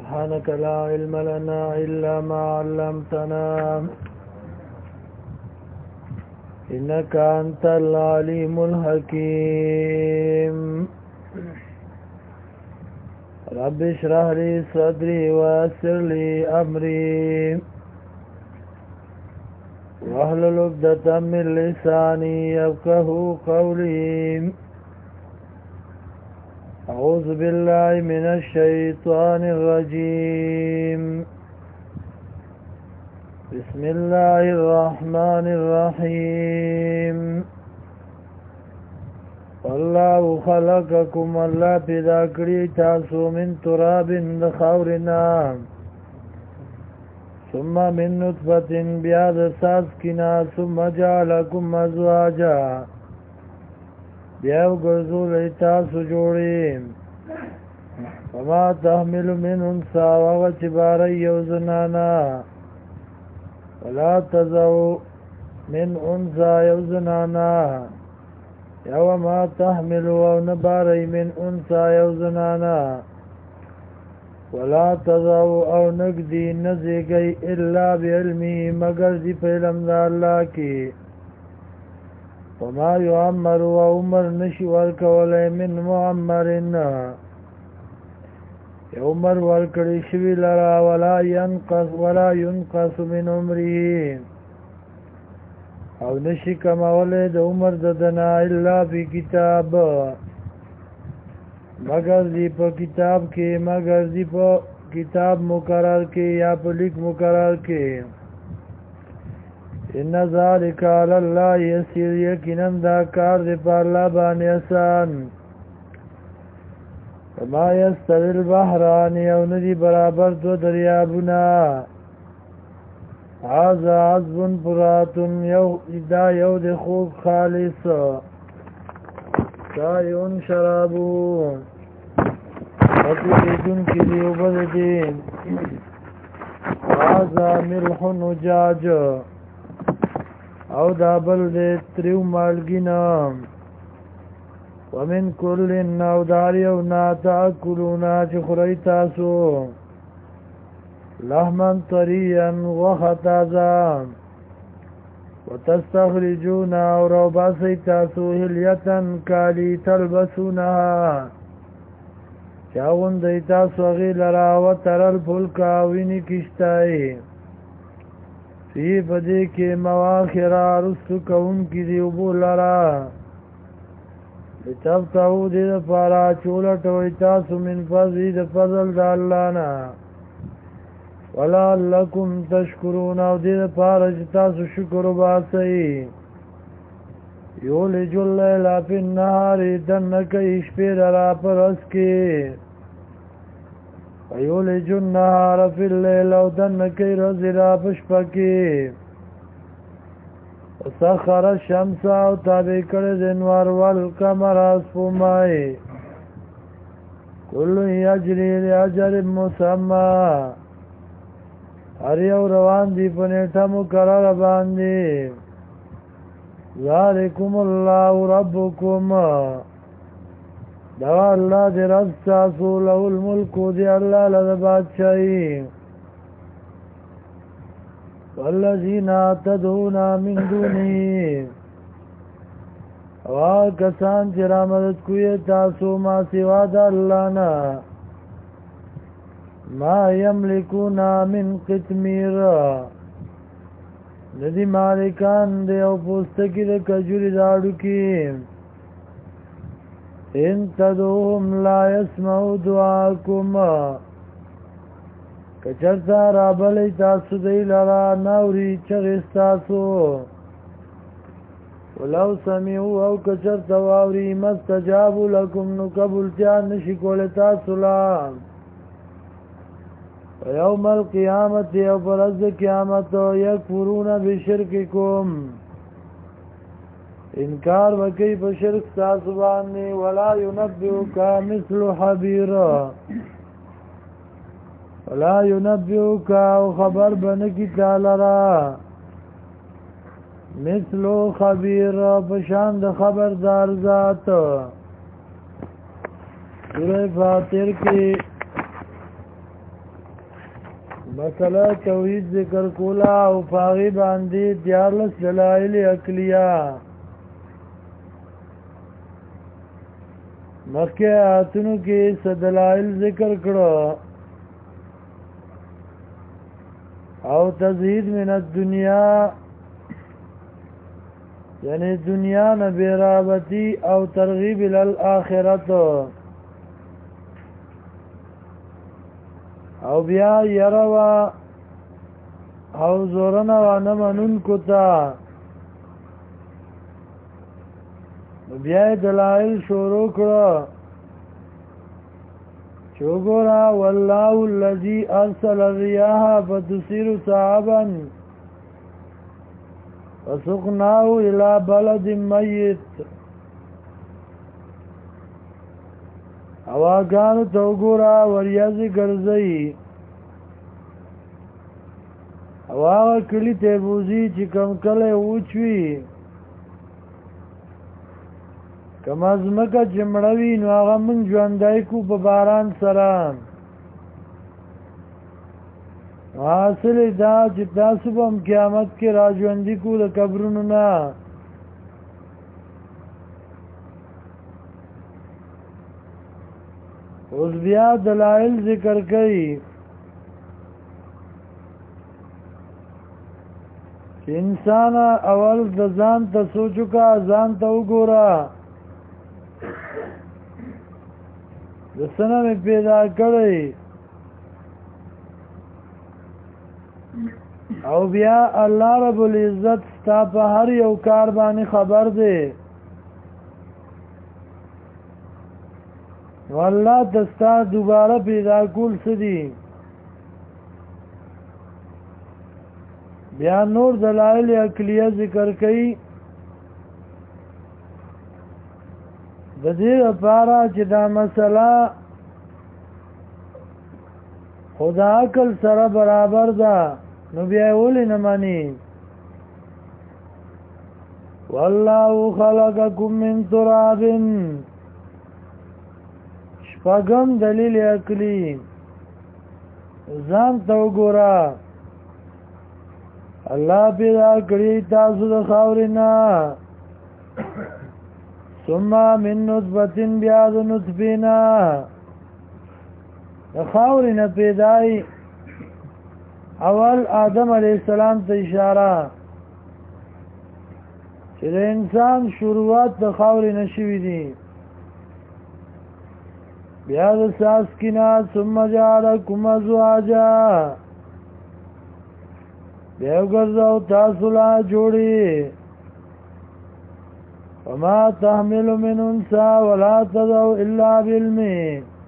سبحانك لا علم لنا إلا ما علمتنا إنك أنت العليم الحكيم رب اشرح لي صدري ويسر لي أمري واحلل عقدة من لساني يفقهوا قولي أعوذ بالله من الشيطان الرجيم بسم الله الرحمن الرحيم والله خلقكم الله پیدا کړی تاسو من تراب د خاورنا ثم من نطفة بیا د ساسکنا ثم جعلكم ازواجا بیا وګرځولې تاسو جوړې وما تحمل من انثى وهغه چې باره یو زنانا ولا تضع من انثى یو زنانا یو ما تحمل او نباری من انثى یو زنانا ولا تضع او نقدی نزیگی الا بعلمه مگر دی په علم د الله کې وما يعمر وعمر نشي ورکولای من معمرنا عمر ورکړی شوی لرا ولا ينقص من عمره او نشي کمولای د عمر ددنا الا فی کتاب مگر دی په کتاب کې مگر دی په کتاب مقرر کې یا په لیک مقرر کې ان ذالک علی الله یسیر یقینا دا کار دی په الله باندې آسان وما یستوی البحران یو ندی برابر دو دریابونه هذا عذب فرات یو د خوب خالص شایون شرابو فتیدون کی دیو بددین هذا ملح نجاج او دا بل دې تریو مالګینا ومن كل او داریو نا تاکلونا چې خوري تاسو لحما طريا وخطازا وتستخرجون او روباسي تاسو هليتا کالی تلبسونها چاون دی تاسو غیلرا و ترل پلکا وینی کشتای فی پدی که مواخرا رستو کون کی دیو بولرا لتبتاو دی دا پارا چولتوی تاسو من فضی دا فضل دا اللہ نا ولعلکم تشکرون او دی دا پارا چی تاسو شکر باسی یولج اللیل فی النهار دنکی شپیر را پر اسکی ویولج النهار فی اللیل او دنکی رزی را پشپکی وسخر الشمس او تابع کرد انوار والقمر اسپومائی کل یجری لاجل مسمى هر یو روان دی پنیٹا مقرر باندی ذالکم اللہ ربکم دوا اللہ دی رب ساسو له الملک دی اللہ لد بادشاہی والذین تدعون من دونی کسان چې را مدد کوی تاسو ما سوا د الله نه ما یملکون من قطمیر ندی مالکان دی او پوستکی د کجوری داړو کې ان تدعوهم لا يسمعوا دعاءكم کچرتا را بلی تاسو دی لرا نوری چغی ستاسو ولو سمیعو او کچرتا واوری مستجابو لکم نو قبولتیان نشی کولی تاسو لام ویوم القیامت یو پرز قیامت یکفرون بشرککم انکار وکی په شرک تاسو باندې ولا ينبئك مثل خبير ولا ينبئك خبر بنکی تعالی را مثل خبير بشان د خبردار ذات سورہ فاتر کی مسله توحید ذکر کولا او پاغي باندې دیارلس دلائل عقلیه مکه آتونو کې دلائل ذکر کړو او تزهید من الدنیا یعنی دنیا نبیرابتی او ترغیب الالآخرت او بیا یروا او زورنا وانمانون کتا بیا دلائل شروع کرو چوگورا واللہ الذی ارسل الریاح فتسیر صحابا وسقناه الى بلد میت اواگانو توگورا وریازی گرزئی اواغا کلی تیبوزی چی کم کلی اوچوی کم ازمکا چمڑوی نو آغا من جواندائی کو پا باران سران حاصل دا چی تاسو پا ہم قیامت کے راجواندی کو دا قبرونو نا اوز بیا دلائل ذکر کئی چی انسان اول دا ځان تا سوچو کا ځان تا وګورا د سنه می پیدا کړی او بیا الله رب العزت ستا په هر یو کار باندې خبر دی والله دستا دوباره پیدا کول سدي بیا نور دلائل عقلیه ذکر کړي د دې لپاره چې دا مسله خدا عقل سره برابر ده نو بیا ولې نه مانی والله خلقکم من تراب شپږم دلیل عقلی ځان ته وګوره الله پیدا کړی تاسو د خاورې نه ثم من نطفه بیا د نطفه نه د خاورې نه پیدای اول آدم علیہ السلام ته اشاره چې د انسان شروعات د خاورې نه شوي دي بیا د ساس کینا ثم جعلکم ازواجا بیا وګرځاو تاسو لا جوړي وما تحمل من انثى ولا تضع الا بعلمه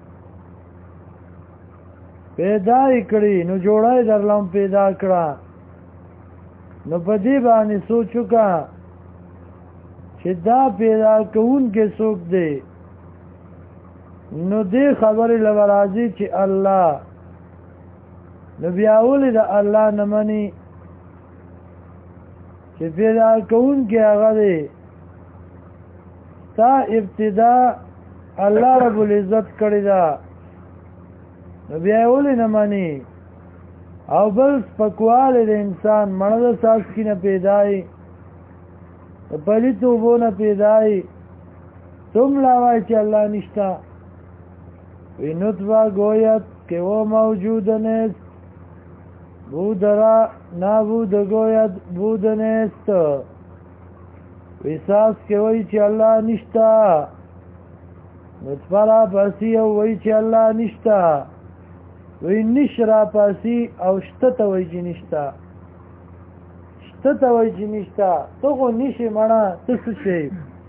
پیدا کړی نو جوړای درلم پیدا کړه نو په دې باندې سوچو کا چې دا پیدا کون کې څوک دی نو دې خبرې لورازي چې الله نو بیا ولې د الله نه مني چې پیدا کون کې هغه دی تا ابتدا الله رب العزت کړی دا نو بیا ولې نه مانی او بل سپکواله د انسان مړه د ساس کی نه پیدای پلی توبو نه پیدای تم لاوای چې الله نشتا وی نطفه گوید که او موجود نیست بودرا نابود گوید بود نیست وی ساس که وی چې الله نشتا نطفه را پسی او وی چې الله نشتا وی نش را پاسی او شتتا وی چی نشتا شتتا وی چی نشتا تو خو نشی منا تسو شی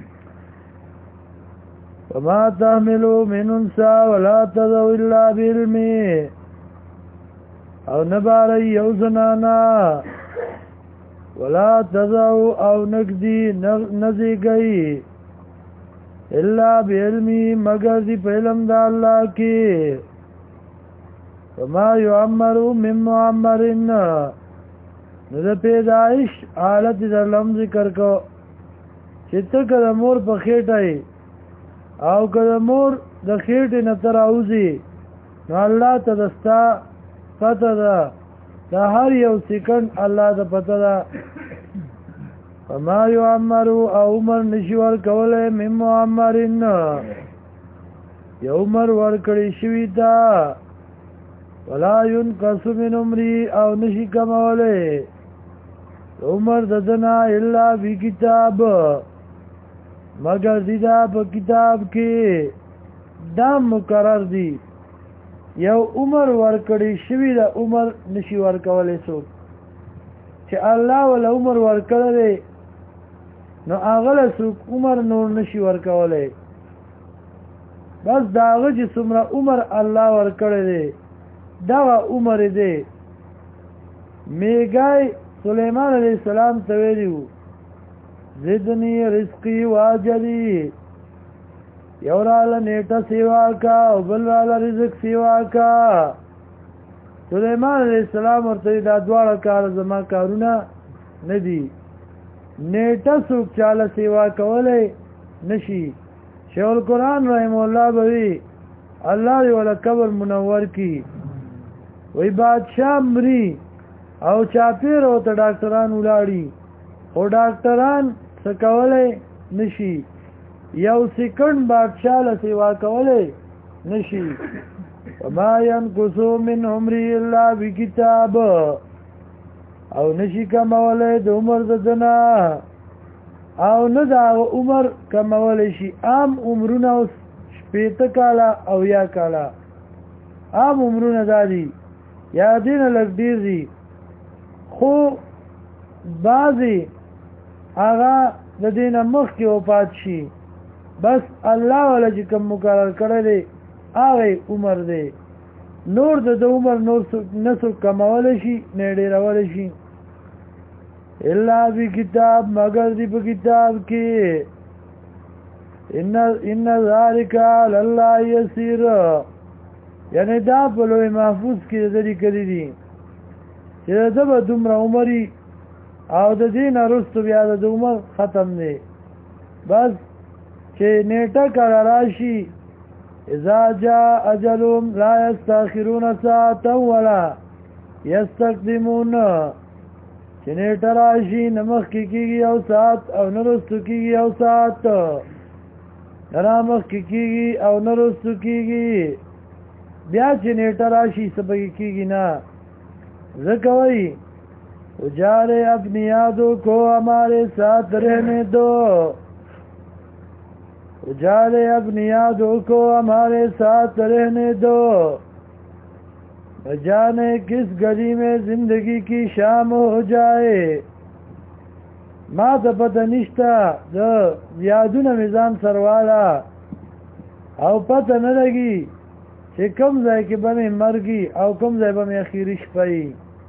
وما تحملو من انسا ولا تضو الا بعلمی او نباری یو زنانا ولا تضو او نگدی نزی گئی الا بعلمی مگر دی پہلم دا اللہ کی وما يعمر من معمر نو د پیدائش حالت در لم ذکر کو چې ته کله مور په خېټه او کله مور د خېټې نه تر اوځي نو الله ته دستا پته ده دا هر یو سکند الله د پته ده فما یعمرو او عمر نشي ورکولی من معمرن یو عمر ورکړی شوي ته ولا ينقص من عمري او نشي کمولی عمر ددنا الا فی کتاب مگر دیدا په کتاب کې دا مقرر دی یو عمر ورکړی شوی دا عمر نشي ورکولی څوک چې الله ول عمر ورکړی نو هغه له څوک عمر نور نشي ورکولی بس دا هغه چې څومره عمر الله ورکړی دی دغه عمر دی میګای سلیمان علیہ السلام ته ویلو زدنی رزقی واجلی یو راله نیټه سیوا کا او بل راله رزق سیوا کا سلیمان علیہ السلام ورته دا دواړه کار زما کارونه نه دي نیټه څوک چاله سیوا کولی نشي شیخ القرآن رحم الله بوي الله دی ولا قبر منور کی وی بادشاہ مری او چاپیر او ته ډاکټران ولاړي او ډاکټران څه کولی نشي یو سکند بادشاہ له سیوا کولی نشي وما ينقص من عمري الا بکتاب او نشي کمولی د عمر ددنا او نه دا عمر کمولی شي عام عمرونه 80 کاله او یا کاله عام عمرونه دادي یا دین لږ ډیر دي خو بعضی هغه د دین مخکې وفات شي بس الله ولا چې کوم مقرر کړی دی هغه عمر دی نور د عمر نور نسو کمول شي نه ډیرول شي الا بی کتاب مگر دی په کتاب کې ان ذالک علی الله یسیر یعنی دا په لوی محفوظ کې ذری کړی دي چې دا به دومره عمرې او د دین وروسته بیا د عمر ختم دی بس چې نیټه کله راشي اذا جاء اجلهم لا يستاخرون ساعة ولا يستقدمون چې نیټه راشي نمخ کېږي او ساعت او نرستو کېږي او ساعت نرامخ کېږي او نرستو کېږي بیا چې نیټه راشي سبق کېږي نه زکوئی اجارے اپنی یادوں کو ہمارے ساتھ رہنے دو اجارے اپنی یادوں کو ہمارے ساتھ رہنے دو نہ جانے کس گلی میں زندگی کی شام ہو جائے ما ته پته نشته د یادونه میزان سروالا او پته نه لګي چې کوم ځای کې به مرګي او کوم ځای به اخیری شپه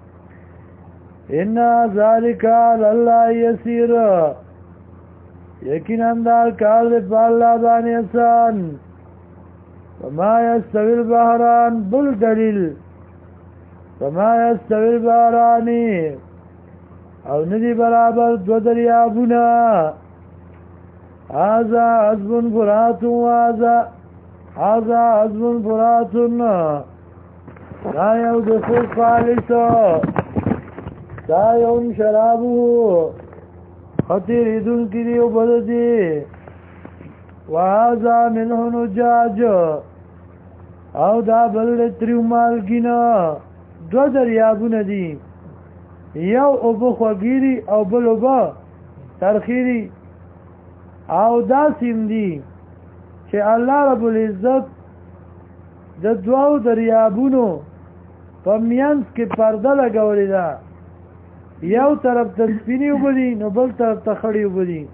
ان ذالک علی الله یسیر یقینا دا کار د الله باندې آسان وما یستوی البحران بل دلیل وما یستوی البحران او ندی برابر دو دریابونه هذا عذب فرات هذا عذب فرات لا يوجد خالص سایون شرابو خطیر ایدون کری و بددی وهذا منه نجاج او دا بل تریو مالگینا دو دریابون دی یو اوبو خوگیری او بل اوبو ترخیری او دا سیم دی چې الله رب العزت د دوو دریابونو په میانس کې پرده لګولې ده یو طرف ته سپینې اوبه دي نو بل طرف ته خړې اوبه دي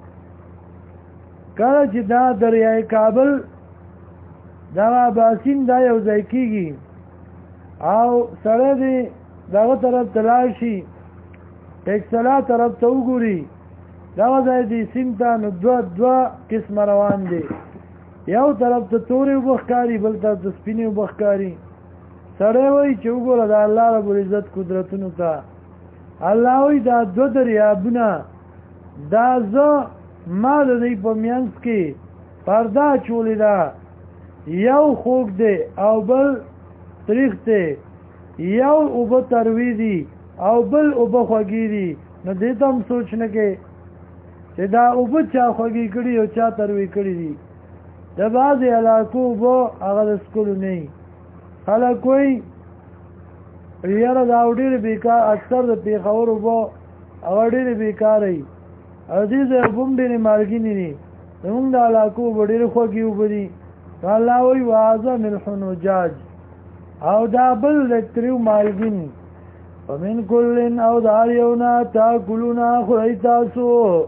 کله چې دا دریای کابل دغه باسین دا یو ځای کېږي او سړی دی دغه طرف ته لاړ شي ټیکسلا طرف ته وګوري دغه ځای دی سیند ته نو دوه قسمه روان دی یو طرف ته تورې اوبه ښکاري بل طرف ته سپینې اوبه ښکاري سړی وایي چې وګوره د الله رب العزت قدرتونو ته الله وی دا دو دریابونه دا زه ما د دوی په منځ کې پرده اچولې ده یو خوږ دی او بل تریخ دی یو اوبه تروی دي او بل اوبه خوږی دي نو دې ته هم سوچ نه کې چې دا اوبه چا خوږی کړي او چا تروی کړي دي د بعضې علاقو اوبه هغه د څکلو نه وي خلک وایي یاره دا ډېرې بېکار اکثر د پېښور اوبه هغه ډېرې بېکاره وي او دې ځای اوبه هم ډېرې مالګینې دي زمونږ د علاقو اوبه ډېرې خوږې اوبه دي الله وایي وهذا ملح وجاج او دا بل د تریو مالګین ومن کل او د هر یو نه تاکلونه خورئ تاسو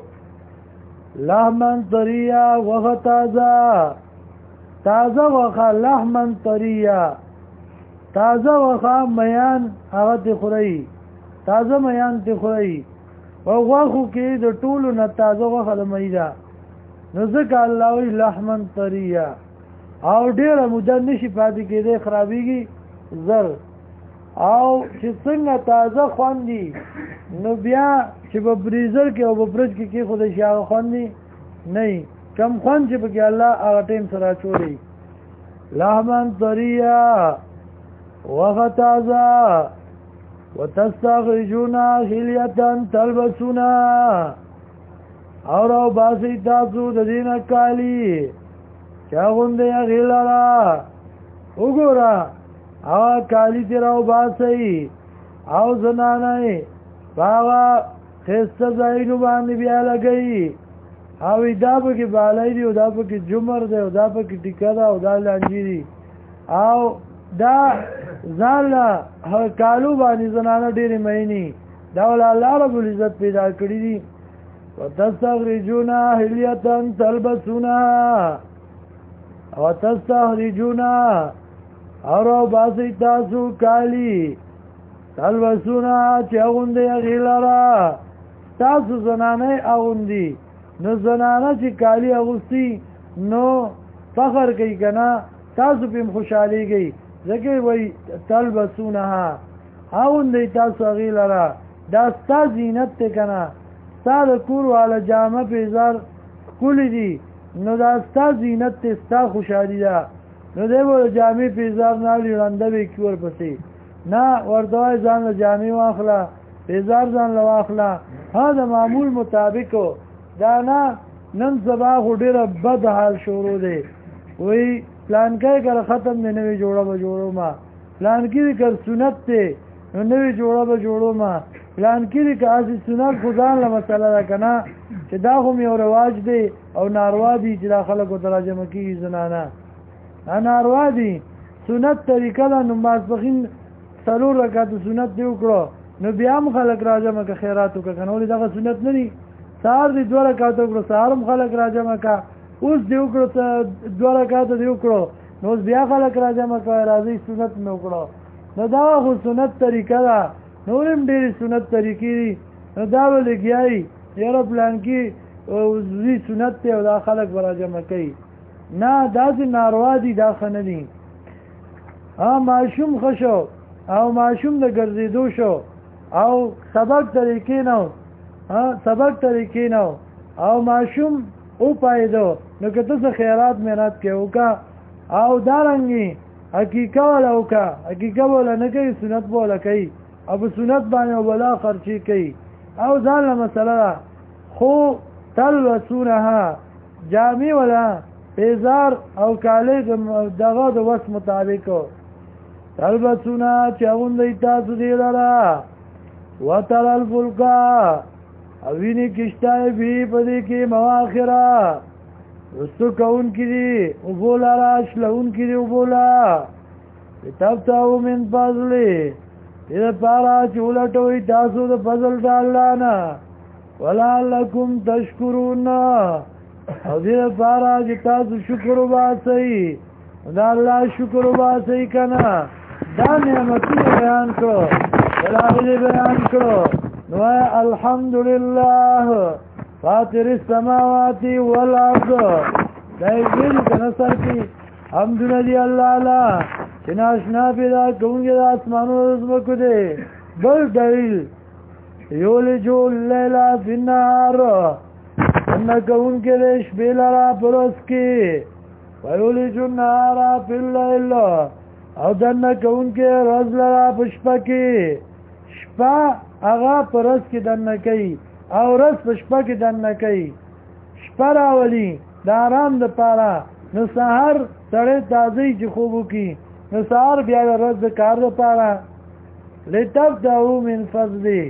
لحمن طریا غوښه تازه غوښه لحمن طریا تازه غوښه میان هغه ته خورئ تازه میان ته خورئ او غوښو کې د ټولو نه تازه غوښه د مۍ ده نو ځکه الله وایي لحمن طریا او ډېره موده نشي پاتې کېدی خرابېږي زر او چې څنګه تازه خوندي نو بیا چې په بریزر کې او په برج کې کېښودی شي هغه خوندي نه کم خوند چې پکې الله هغه ټیم سره اچولی لحمن طریا غوښه تازه وتستخرجون حلیة تلبسونها او راو باسی تاسو د دې نه کالي چې اغوندئ هغې لره وګوره هغه کالي چې راو باسی او زنانه په هغه ښایسته ځایونو باندې بیا لګوي او دا پکې بالی دي او دا پکې جمر دی او دا پکې ټیکه ده او دا لانجې دي او دا ځان له کالو باندې زنانه ډېرې مینې دا ولا الله رب العزت پیدا کړي دي وتستخرجون حلیة تلبسونها وتستخرجون او راو باسی تاسو کالی تلبسونها چې اغوندئ هغې لره تاسو زنانه اغوندي نو زنانه چې کالی اغوستی نو فخر کوي که نه تاسو پې هم خوشحالېږئ ځکه وایي تلبسونها اغوندئ تاسو هغې لره دا ستا زینت دی که نه ستا د کور والا جامه پیزار ښکلي دي نو دا ستا زینت دی ستا خوشحالي ده نو دی به د جامې پیزار نه اړي ړنده به یې کي ورپسې نه ورته وایي ځان له جامې واخله پیزار ځان له واخله ها د معمول مطابقو دا نه نن سبا خو ډېره بد حال شروع دی وایي پلانکی کله ختم دی نوې جوړه به جوړومه پلانکي دی که سنت دی نو نوې جوړه به جوړومه پلانکي دی که هسې سنت خو ځان له مسله ده که نه چې دا خو یو رواج دی او ناروا دي چې دا خلکو ته راجمع کېږي زنانه ناروا دي سنت طریقه ده نو ماسپښین 4 رکعته سنت دی وکړو نو بیا هم خلک راجمع که خیرات وکړه که نه ولې دغه سنت نه دي سهار دی 2 رکعته وکړو سهار هم خلک راجمع که اوس دی وکړو 2 رکعته دی وکړو نو اوس بیا خلک راجمع کوه راځئ سنت مې وکړو نو دا خو سنت طریقه ده نور هم ډېرې سنت طریقې دي نو دا به لګیایي یاره پلانکي زوی سنت دی او دا خلک به راجمع کوي نه داسې ناروا دي دا ښه نه دي ماشوم ښه شو او ماشوم د ګرځېدو شو او سبق طریقې نه او ماشوم وپایدو نو که ته څه خیرات مهنت کې وکړه او دارنګې حقیقه وله وکړه حقیقه وله نه کوي سنت به وله کوي او په سنت باندې ولا خرچې کوي او ځان له مسله ده خو تلبسونها جامې ولا پیزار او کالی دغه د وس مطابق تلبسونها چې اغوندئ تاسو دې لره وتر الفلکا او وینې کشتای بي په دې کې مواخره رستو کوونکي دي اوبو لره شلوونکي دي اوبو له لتبتغوا من فضله دې دپاره چې ولټوئ تاسو د فضل د الله نه ولعلکم تشکرون او دې دپاره چې تاسو شکر وباسئ د الله شکر وباسئ که نه دا نعمتونه بیان کړو دلایل بیان کړو نو الحمدلله فاطر السماوات والارض دا یې کنه سر کې حمدونه دی الله لا چې ناشنا پیدا کوونکی د اسمانونو د ځمکو دی بل دلیل یولج اللیل فی النهار څنګه کوونکی د شپې لره په ورځ کې ویولج النهار فی الليل او دنه کوونکې رز لرا په شپه کې شپه هغه په رز کې دنه کوي او رز په شپه کې دنه کوي شپه راولي د آرام دپاره نو سهار سړی تازه چې خوب وکړي نو سهار بیا د رز د کار دپاره لتبتغوا من فضله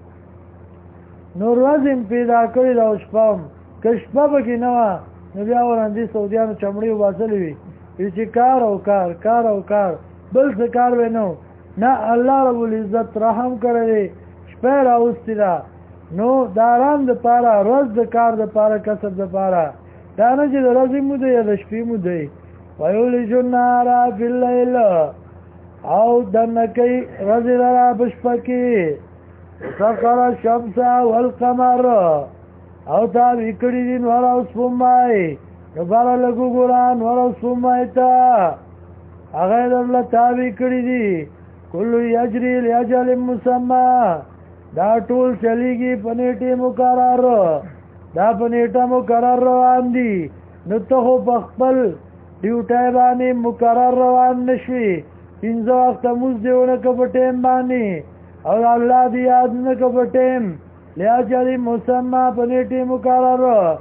نو ورځ یې پیدا کړې ده او شپه هم که شپه پکې نه وه نو بیا ورندې سعودیانو چمړې وباسلې وي چې کار او کار کار او کار بل څه کار به نه نه الله رب العزت رحم کړی دی شپه یې راوستې ده نو د آرام دپاره ورځ د کار دپاره کسب دپاره دا نه چې د ورځې موده یا د شپې موده ویولج النهار فی الليل او دنه کوي ورځې لره په شپه کې سخر الشمس والقمر او تابع کړي دي نور او سپوږمۍ نو باره لږ وګوره نور او سپوږمۍ ته هغه یې درله تابع کړي دي کل یجري لاجل مسمى دا ټول چلیږي په نیټې مقرر دا په نیټه مقرر روان دي نو ته خو په خپل ډیوټۍ باندې مقرر روان نشوي پنځه وخته مونځ دې ونه که په ټیم باندې او الله دی یاد نه که په ټیم لاجل مسمى په نیټې مقرر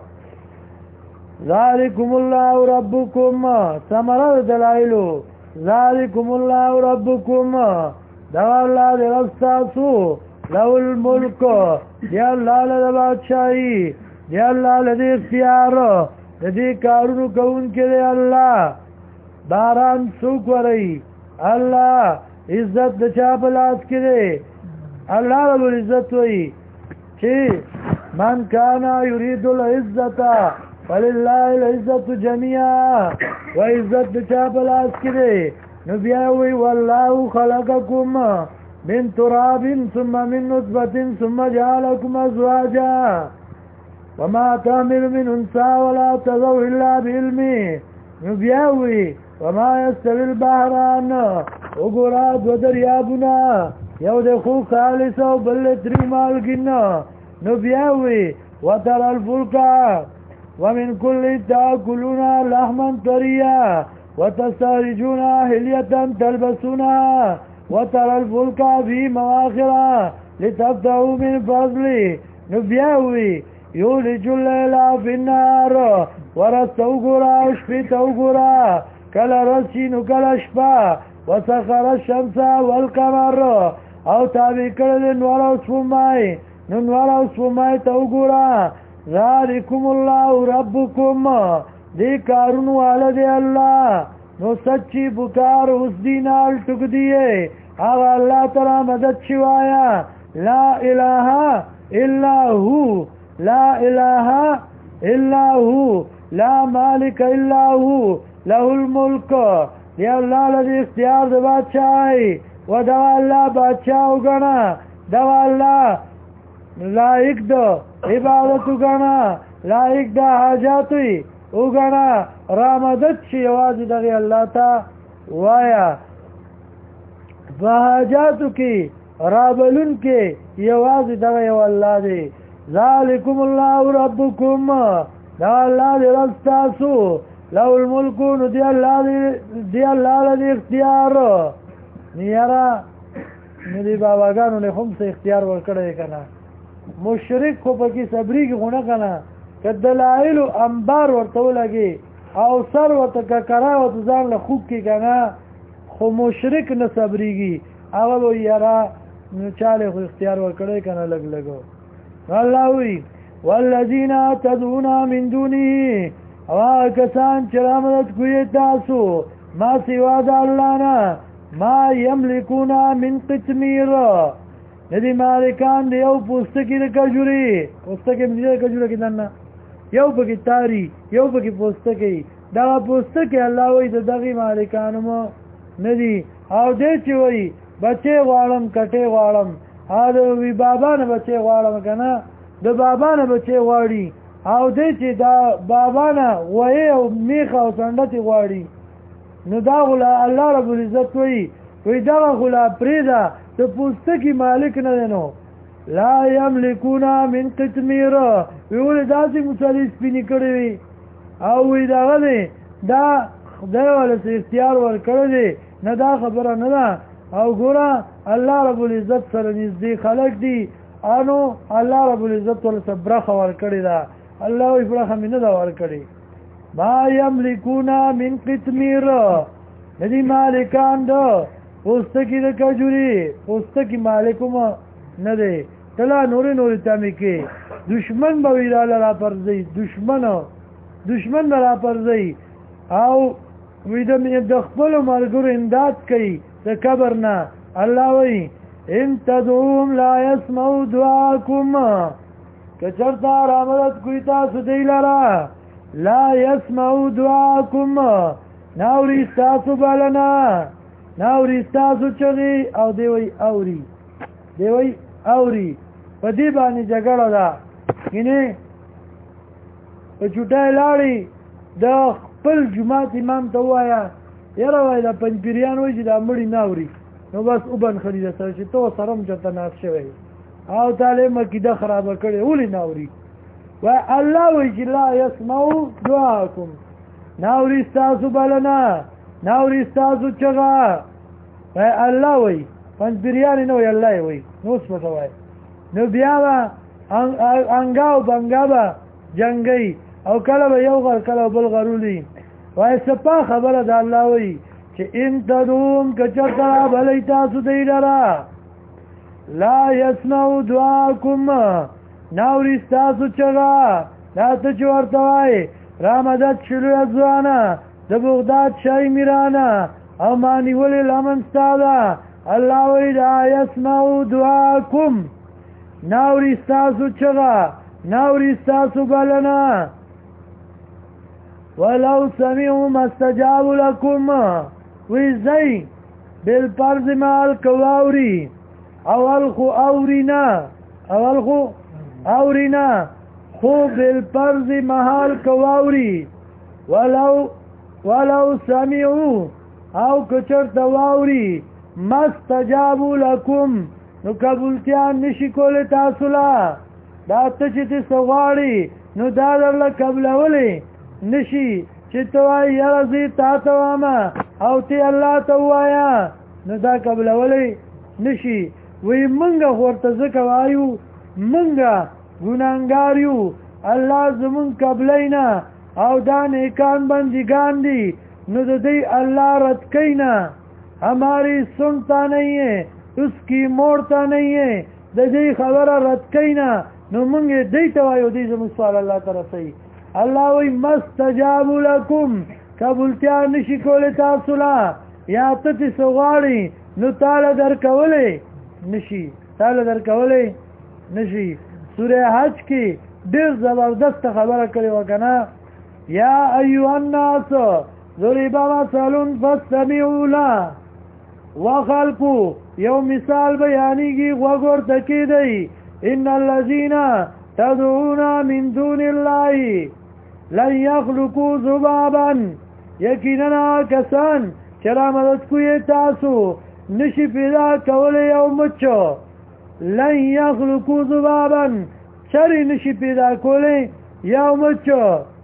ذالکم الله ربکم ثمره دلایلو ذالکم الله ربکم دا الله دې رب ستاسو له الملک دی الله له بادشاہي دی الله له اختیار د دې کارونو کوونکی دی الله باران څوک وري الله عزت د چا په لاس کې دی الله رب العزت وایي چې من کان یرید العزت ولله العزت جميعا و عزت د چا په لاس کې دی نو بیا وایي والله خلقکم من تراب ثم من نطفة ثم جعلكم ازواجا وما تعمل من انثى ولا تضع الا بعلمه نو بیا وایي وما يستوي البحران وګورا دو دریابونه یو د خو خالص او بل تری مالګین نو بیا وی وتر الفلك ومن كل تاكلون لحما طريا وتستخرجون حلية تلبسونها وتر الفلك في مواخر لتبتغوا من فضله نو بیا وی یولج الليل في النهار ورستوګرا شپتوګرا کله رسی نو کله شپه وسخر الشمس والقمر او تابع کړل نور او سپوږمۍ نو نور او سپوږمۍ ته وګوره ذالکم الله ربکم دې کارونو والا دی الله نو سچي بکار اوس دینال ټک دیه هغه الله تعالی مدد شوایا لا اله الا هو لا اله الا هو لا مالک الا هو له الملک دی الله لدی اختیار د بادشاہي و دا الله بادشاہ وګڼه دا الله لایق د عبادت وګڼه لایق د حاجات وګڼه را مدد شي یوازې دغه الله ته وایا په حاجاتو کې رابلون کې یوازې دغه یو الله دی ذالکم الله ربکم دا الله دی رب تاسو لو الملک نو دی الله لدی اختیار نیارا ندی باباگانو نے خم سے اختیار ورکڑے کنا مشرک خو پکی صبری کی خونه کنا که دلائل و انبار ورطو لگی او سر ورطا ککرا ورطا زان لخوک کی کنا خو مشرک نه صبریگی اول و یارا چاله خو اختیار ورکڑے کنا لگ لگو اللہ ہوئی والذین تدعون من دونه او کسان چې رامدد کوي تاسو ما سوا د الله نه ما یملکونا من قطمیر ندی مالکان دی یو پوستکی د کجوري پوستکی د کجوري کې دنه یو پکې تاری یو پکې پوستکی دا پوستکی الله وایي د دغه مالکانو مو ندی او دې چې وایي بچي غواړم کټي غواړم او وی بابا نه بچي غواړم کنه د بابا نه بچي غواړي او دې چې دا بابا نه وایي او میخ او څنډه غواړي نو دا غلا الله رب العزت وی دا غلا پریدا ته پوستکی مالک نه نو لا یملکونا من قطمیر ویول داسې مصالح سپینی کړی وي او وی دا غلی دا خدای ولا اختیار ورکړی دی نه دا خبره نه ده او ګوره الله رب العزت سره نږدې خلک دي انو الله رب العزت ول صبرخه ورکړي دا الله وی برخه مې نه دا ورکړي ما یملکون من قطمیر ندی مالکان دو پوستکی د کجوري پوستکی مالکوم نه دی تلا نوري تامی کې دشمن به ویراله را پرځي دشمن را پرځي او ویدم د خپل مرګور امداد کوي د کبر نه الله وی ان تدعوهم لا يسمعوا دعاءكم کچرتا رامدد کوي تاسو دی لرا لا يسمعوا دعاءكم ناوري تاسو بلنا ناوري تاسو چغي او دی وی اوري په دې باندې جګړه ده کینه په چټای لاړی د خپل جماعت امام ته وایا یره وای دا پنځپیریان وای چې دا مړی ناوري نو بس وبن خلیده سره چې تو سرم چته ناف شوی او تعالی مکیده خراب کړي ولې ناوري و الله وی چې لا يسمعوا دعاءكم ناوري تاسو بلنا ناوري تاسو چغا و الله وی پنځپیریان نو الله وی نو څه وای نو بیا انګاو بنګابا جنگي او کله به یو غر کله بل غرولی وای سپا خبره د الله وی چې ان تدوم کچتا بلای تاسو دی لرا لا يسمعوا دعاءكم ناوري تاسو چغا لا ته چورته وای رامدد شلو ازوانا د بغداد شای میرانا او مانی ولی لمن ستادا الله وی لا يسمعوا دعاءكم ناوري تاسو چغا ناوري تاسو بلنا ولو سمعوا ما استجابوا لكم وزي بالفرض مال كواوري اولخو اورنا خو بالفرض محال كواوري ولو سمعوا او کچر دواوري ما استجابوا لكم نو قبولتیان نشی کولی تاسولا دا تا چی تی سغاڑی نو دا در لقبلولی نشی چی توائی یرزی تا تواما او تی اللہ توایا نو دا قبلولی نشی وی منگا خورتا زکوایو منگا گنانگاریو اللہ زمون قبلینا او دا نیکان بندگان دی نو دا دی اللہ رد کینا ہماری سنتا نہیں ہے اس کی موڑتا نہیں ہے دی خبر رد کینا نو منگے دی توایو دی زمون سوال اللہ طرفی اللہ وی مستجابو لکم قبولتیا نشی کولی تاسولا یا تتی سغاڑی نو تال در کولی نشی سورہ حج کی دیر زبردست خبر کری وکنا یا ایوہ الناس ضرب مثل فاستمعوا له وخلقو یو مثال بیانی کی غور تکی دی ان الذین تدعون من دون اللہ لن یخلقوا ذبابا یقینا کسان چرا مدد کوئی تاسو نشی پیدا کولی یو مچو لن یخلقوا ذبابا چری نشی پیدا کولی یو مچو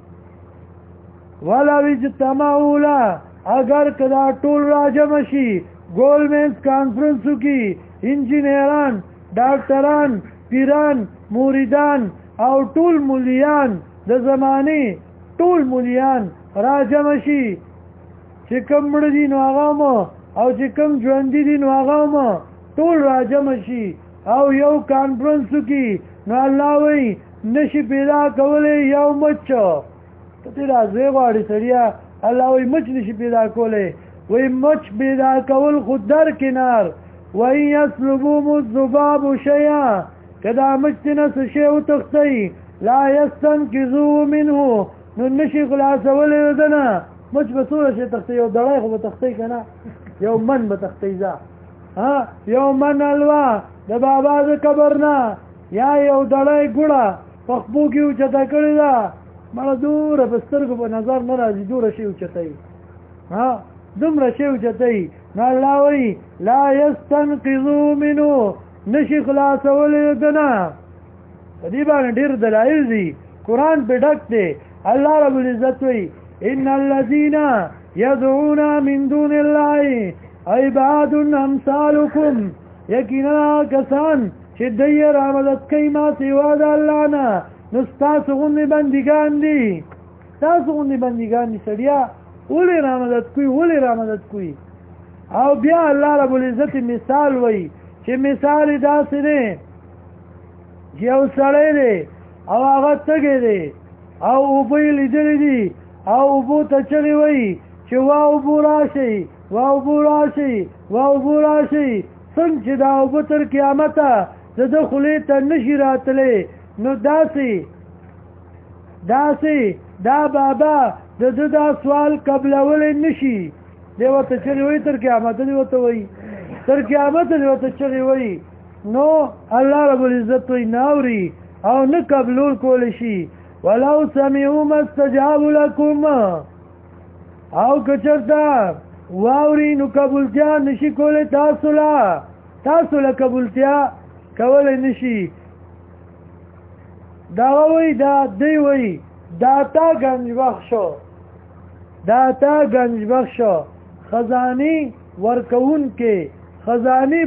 ولو اجتمعوا له اگر کدا ټول راجمشي گولمنز کانفرنسو کی انجینیران ډاکټران پیران موریدان او ټول مولیان د زمانه ټول مولیان راجمشي چې کوم مړ دي نو هغه او چې کوم ژوند دي نو هغه ټول راجمشي او یو کانفرنسو کی نو الله وی نشي پیدا کولې یو مچو ته راځي غواړي سړیا الله وی مچ نشي پیدا کولې وی مچ پیدا کول خود در کنار وی یسلبوم الذباب شیئا کدا مچ نس شی او تختی لا یستنقذوا منه نو نشي خلاصول ودنا مچ بصوره شي تختی یو دړای خو تختی کنه یو من به تختی ځه ها یو من الوا د بابا ز قبرنا یا یو دړای ګړه پخبو کیو چتا کړی دا مړه دور بسترګو په نظر ناراضي دور شي او چتای ها دمر شي او چتای نو الله وی لا یستنقذوا منه نشي خلاصول دنا دې باندې ډیر دلایل دي قران په ډک دی الله رب العزت وی ان الذين يدعون من دون الله عباد امثالكم یقینا کسان چې دوی رامدد کوي ما سوا د الله نه نو ستاسو غوندې بندګان دي تاسو غوندې بندګان دي سړیا ولې رامدد کوي او بیا الله رب العزت مثال وای چې مثال داسې دی چې یو سړی دی او هغه تږی دی او اوبه یې لیدلې دي او اوبو ته چغې وایي چې وا اوبو راشئ څنګه چې دا اوبه تر قیامته د ده خولې ته نشي راتلی نو داسې دا بابا د ده دا سوال قبلولی نشي دی ورته چغې وایي تر قیامته دی ورته وایي چغې وایي نو الله رب العزت وایي نه اوري او نه قبلول کولی شي ولو سمعوا ما استجابوا لكم او کچرتا واوري نو قبولتیا نشي کولی تاسو له قبولتیا کولی نشي دا وی دا تا گنج بخشو خزانی ورکون کې خزانی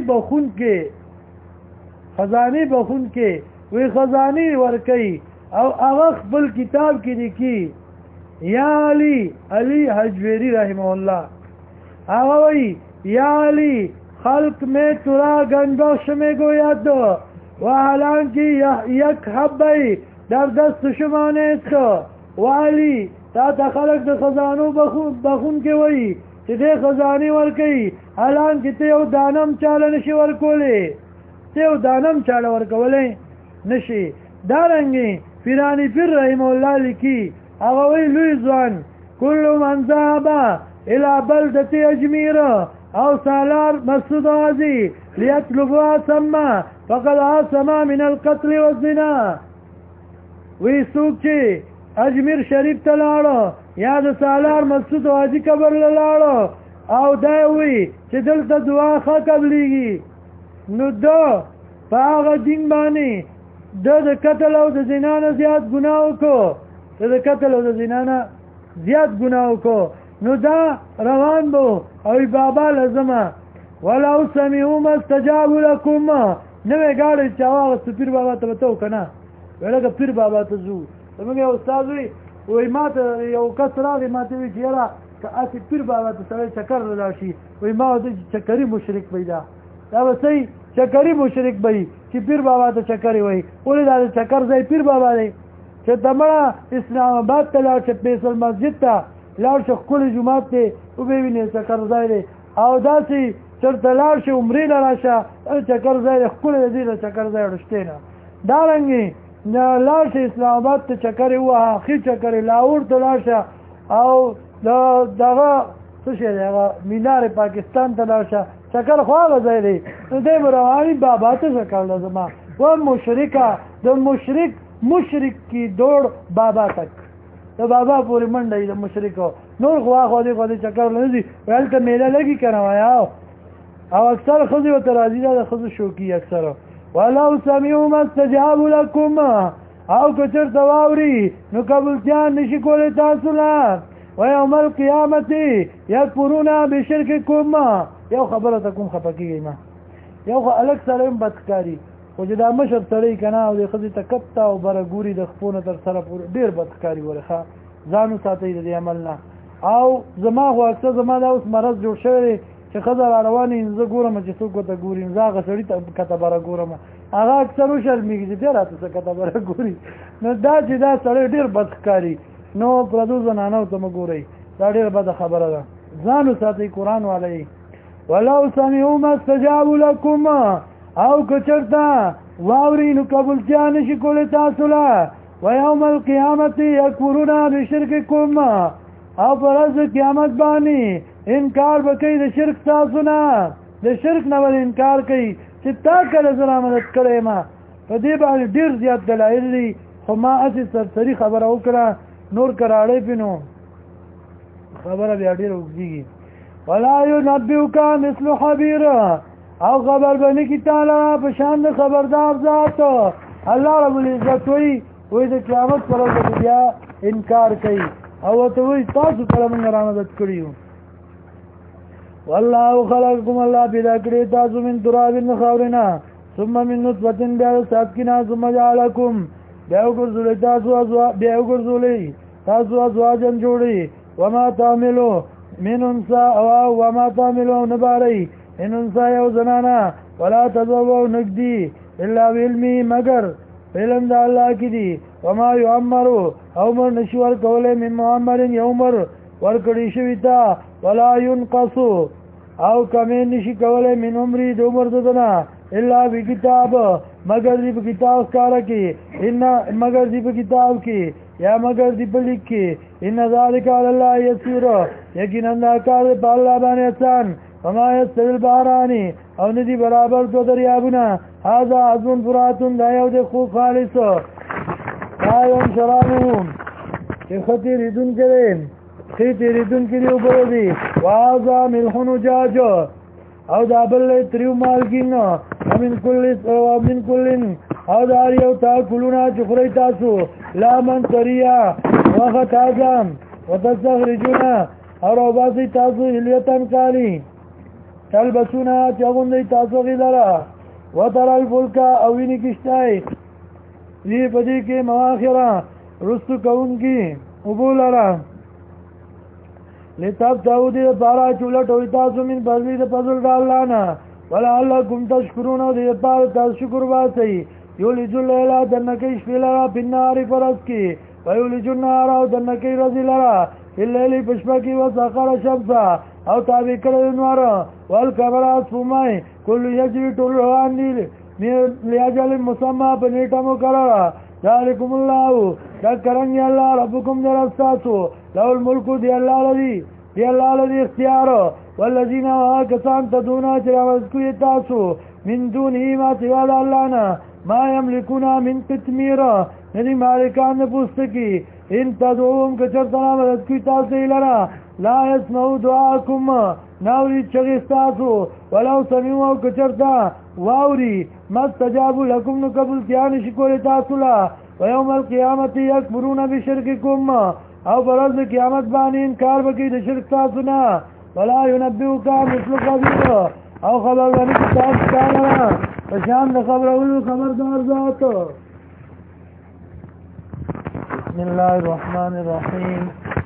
بخون کې وی خزانی ورکی او هغه خپل کتاب کې لیکي یا علی حجویری رحمه الله هغه وی یا علی خلق میں ترا گنج بخش میں گویا دو و حالانکہ یک حبی در دست شما نیست و علی تا خلق د خزانو بخون کې وی چې د خزانی ورکی حالانکہ ته یو دانم چاله نشي ورکولې نشي دارنګي پیرانی پیر رحم الله لیکي هغه وی لوی ځوان کل من ذهب الى بلدة اجمیر او سالار مسعود غازی لیطلبها سما فقد عاصم من القتل والزنا وی څوک چې اجمیر شریف ته لاړو یا د سالار مسعود غازی قبر له لاړو او دا وی چې دلته دعا ښه قبلېږي نو دا په هغه دین باندې د قتل او د زنا نه زیات ګناه وکړو نو دا روان بو او بابا لازمه ولو سمعوا ما استجابوا لكم نوې ګاډي چې هغه پیر بابا ته وته کنه ولکه پیر بابا ته زو موږ یو استاد وی ماته یو کس راغی ماته وی چیرې که اسی پیر بابا ته سره چکر راشي وی ما د چکرې مشرک پیدا دا وسې چکرې مشرک به چې پیر بابا ته چکرې وای ولې دا چکر ځای پیر بابا دی چې دمړه اسلام آباد ته لاړ چې فیصل مسجد ته لاړ چې خپل جمعه ته او به ویني چکر ځای دی او داسې چرته لاړ شي عمرې نه راشه چکر ځای خپل دې چکر ځای ورشته نه دارنګي لاړ شي اسلام آباد ته چکر وه اخی چکر لاهور ته لاړ شه او دغه څه شي هغه مینار پاکستان ته لاړ شه چکر خواغه ځای دی نو دی رواني بابا ته چکر لازمه و مشرکه د مشرک کی دوړ بابا تک د بابا پورې منډه د مشرکو نور خو دې چکر لږی ولته میله لګي کنه وایا او اکثر خزي او ترازی د خزو شوکی اکثر ولو سمعوا ما استجابوا لكم او کچر تواوري نو قبولتیا نشي کولای تاسو لا ويوم القيامه يكفرون بشرككم یو خبره تکون خپکیږي ما یو الک سره بدکاری او چې دا مشر سړی کنه او د خزي تکتا او برګوري د خپونه تر سره ډیر بدکاری ورخه ځانو ساتي د عمل نه او زما خو اکثر زما دا اوس مرض جوړ شوی چې خزر رواني زه ګورم چې څوک ته ګوري زاغه سړی ته کته بره ګورم هغه اکثر شرمېږي چې راته څه کته بره ګوري نو دا چې دا سړی ډیر بدکاری نو پردو زنانو ته مګوري دا ډیر بد خبره ده ځانو ساتي قران والي ولو سمعوا ما استجابوا لكم او کچرتا واوري نو قبولتیا نشي کولای تاسو لا ويوم القيامه يكفرون بشرككم او پرز قیامت باندې انکار وکړي د شرک تاسو نه د شرک نه ول انکار کوي چې تا کله زما مدد کړې ما په دې باندې ډیر زیات دلایل دي خو ما اسی سرسری خبره وکړه نور کراړې پینو خبره بیا ډیر وګړي ولا ينبئك مثل خبير او خبر بني کی تعالی په شان د خبردار ذات الله رب العزت وی د قیامت پر ورځ بیا انکار کوي او ته وی تاسو کله موږ رامدد کړیو والله خلقكم الله پیدا کړی تاسو من تراب خاورنا ثم من نطفه بیا ساکنا ثم جعلكم بیا وګرځولې تاسو ازواجن جوړي وما تعملوا من انثى او وما تعملوا نباري ان انثى یو زنانا ولا تذوبوا نقدي الا بعلمي مگر علم د الله کې دي وما يعمر او مر نشور کوله من معمر یومر ورکړی شوی تا ولا ينقص او کمې نشي کوله من عمرې د عمر ددنه الا بکتاب مگر دی په کتاب کار کې ان مگر دی په کتاب کې یا مگر دی په لیک کې ان ذلک علی الله یسیر یقینا دا کار په الله باندې آسان وما یستوی البحران او ندی برابر دو دریابونه هذا عذب فرات دا یو د خو خالص قائم شرابهم چې خطر دن کریم خطر دن کړي وبو دي واذا ملح نجاج او دا بل تریو مالګین ومن كل او دار یو تاکلونا چخری تاسو لا من تریا وقت آجام وتستخرجونا او روباسی تاسو حلیتن کالی تلبسونا چغن دی تاسو غیلارا وطر الفلکا اوینی کشتائی لی پدی کے مواخرہ رستو کون کی عبولارا لتاب تاودی پارا چولٹ ہوئی تاسو من فضلی دا فضل دا اللہ نا ولعلکم تشکرون دی پار تاس شکر باسی یولج اللیلہ دنکی شفی لرا پناری فرس کی ویولج النهار او دنکی رزی لرا اللیلی پشپا کی وساقر شمسا او تابع کرد انوار والکبر اسفومائی کل یجوی طول روان دیل لیاجل مسمع پنیٹا مکرر ذالکم اللہ دکرنگی اللہ ربکم در استاسو لو الملکو دی اللہ لدی اختیار والذین کسان تدونا چرامزکوی تاسو من دونی ما سواد اللہنا ما یملکونا من قتمیر ندی مالکان پوستکی ان تدعوهم کچرتنا مددکوی تاسی لنا لا یسمعو دعاکم ناوری چغستاسو ولو سمیو کچرتا واوری مستجابو لکم نقبل تیان شکول تاسولا ویوم القیامت یکبرون بشرککم او برز قیامت بانی انکار بکی د شرک تاسونا ولا ينبئوکا مثل خبیر او خبر بانی کتاس کانا پشان د خبر اولو خبردار ذات بسم الله الرحمن الرحیم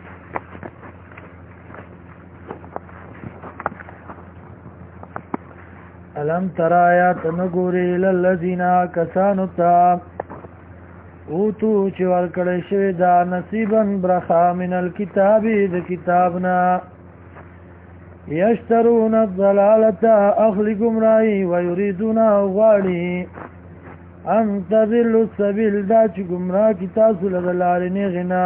الم ترایات نگوری للذین کسانو تا اوتو چې ورکړی شوی دا نصیبا برخا من الكتاب د کتابنا یشترون الضلالة اخلی گمراهی ویریدون غواړي ان تذلوا السبیل دا چې گمراه کی تاسو لدلار نه غنا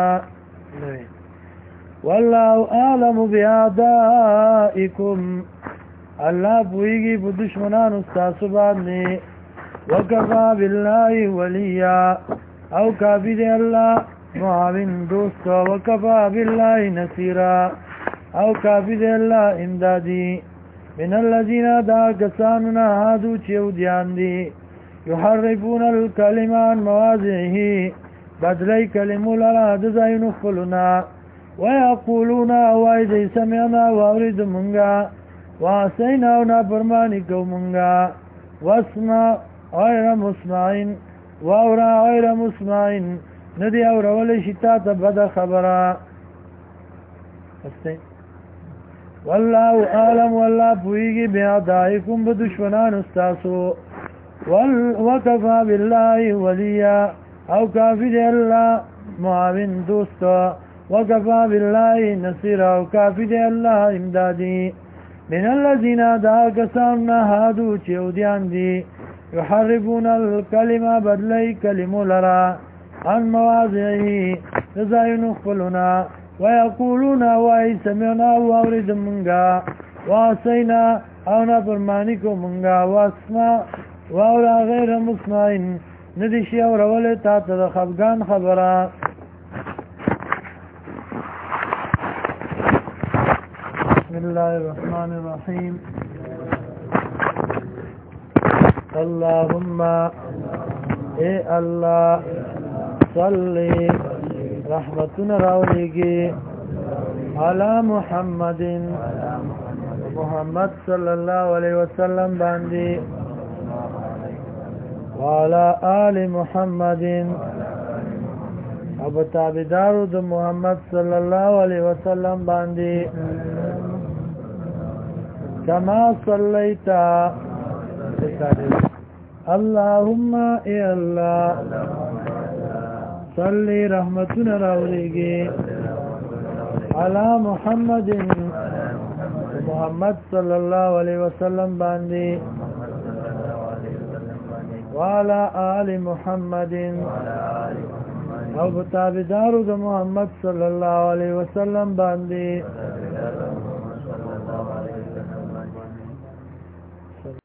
والله اعلم باعدائکم الله پویږي په دشمنانو تاسو باندې وکفا بالله ولیا او کافی دی الله معاون دوست وکفا بالله نصيرا او کافی دی الله امدادي من الذين دا کساننا هادو چیو دیان دی يحرفون الكلمة عن مواضعه بدلی کلمو لرا دزاین خلنا ويقولون وایدی سمعنا وارد منگا واسینا و نافرمانی کو منگا واسمع غیر مسمعین واورا غیر مسمعین ندی اور ولی شتا تبدا خبرا والله عالم والله پویگی بیعدائکم بدشمنان استاسو وکفا بالله ولیا او کافی دی اللہ معاون دوست وکفا بالله نصیر او کافی دی اللہ امدادی من الذین دا کساننا هادو چیودیان دی يحرفون الكلمة بدلی کلمو لرا عن مواضعه رضاین خفلنا ويقولون وای سمعنا وورد منگا واسینا او نافرمانی کو منگا واسمع واورا غیر مسمعین ندیشی او رولی تا تا خفگان خبره بسم الله الرحمن الرحیم اللهم اے اللہ صلی رحمتنا راولېږي علی محمد محمد صلی الله علیه وسلم باندې وعلى آل محمد او تابعدارو د محمد صلی الله علیه وسلم باندې کما صلیت اللهم ای الله صلی رحمتنا راولېږي علی محمد محمد صلی الله علیه وسلم باندې وعلى آل محمد او تابعدارو د محمد صلی الله علیه وسلم باندې